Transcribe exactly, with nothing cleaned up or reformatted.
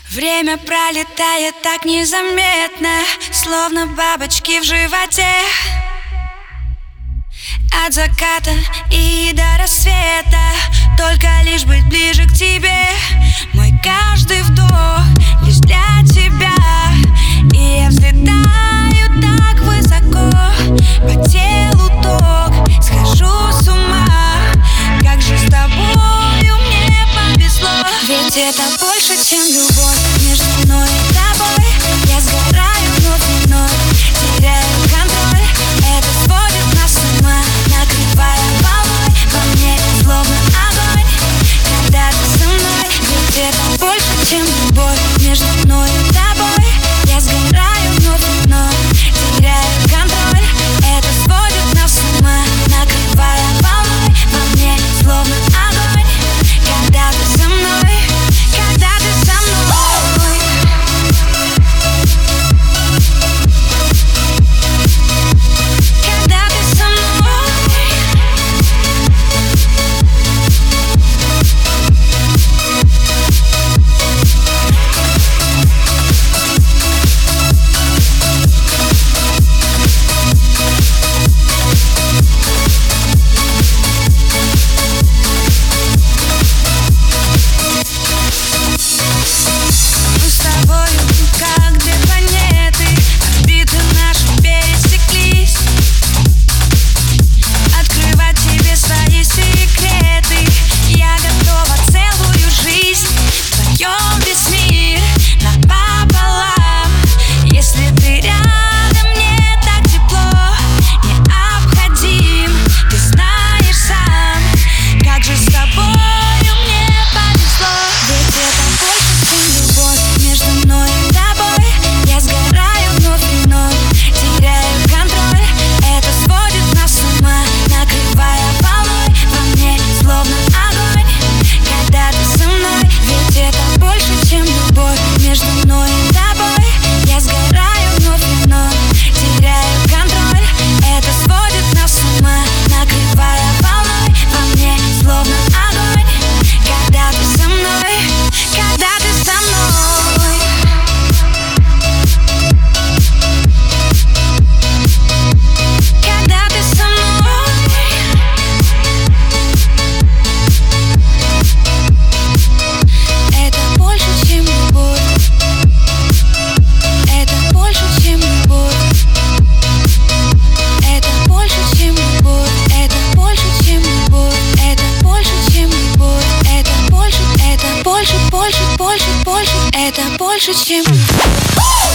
Время пролетает так незаметно, словно бабочки в животе. От заката и до рассвета, только лишь быть ближе к тебе. Мой каждый вдох лишь для тебя, и я взлетаю так высоко, по телу ток, схожу с ума. Как же с тобою мне повезло, ведь это больше, чем любовь. Между мной и тобой я сгораю вновь и вновь, теряю контроль. Это сводит нас с ума, накрывая волной. Во мне словно огонь, когда ты со мной. Ведь это больше, чем любовь. Между мной и тобой я сгораю вновь и вновь, теряю контроль. Это сводит нас с ума, накрывая волной. Во мне словно огонь, когда ты со мной. Когда ты со мной. Когда ты со мной. Мы с тобою как две планеты, орбиты наши пересеклись. Открывать тебе свои секреты, я готова целую жизнь в твоем весь мир напополам. Если ты рядом, мне так тепло, необходим, ты знаешь сам. Как же с тобою мне повезло, ведь это больше, чем любовь. Между мной и тобой я сгораю вновь и вновь, теряю контроль. Это сводит нас с ума, накрывая волной. Во мне словно огонь, когда ты со мной. Ведь это больше, чем любовь. Между мной и тобой я сгораю вновь и вновь, теряю контроль. Это сводит нас с ума, накрывая волной. Во мне словно огонь, когда ты со мной. Когда ты со мной. Когда ты со мной. Это больше, чем любовь. Это больше, чем любовь. Это больше, чем любовь. Это больше, чем любовь. Это больше, чем любовь. Это больше, это больше, больше, больше, больше. Это больше, чем любовь.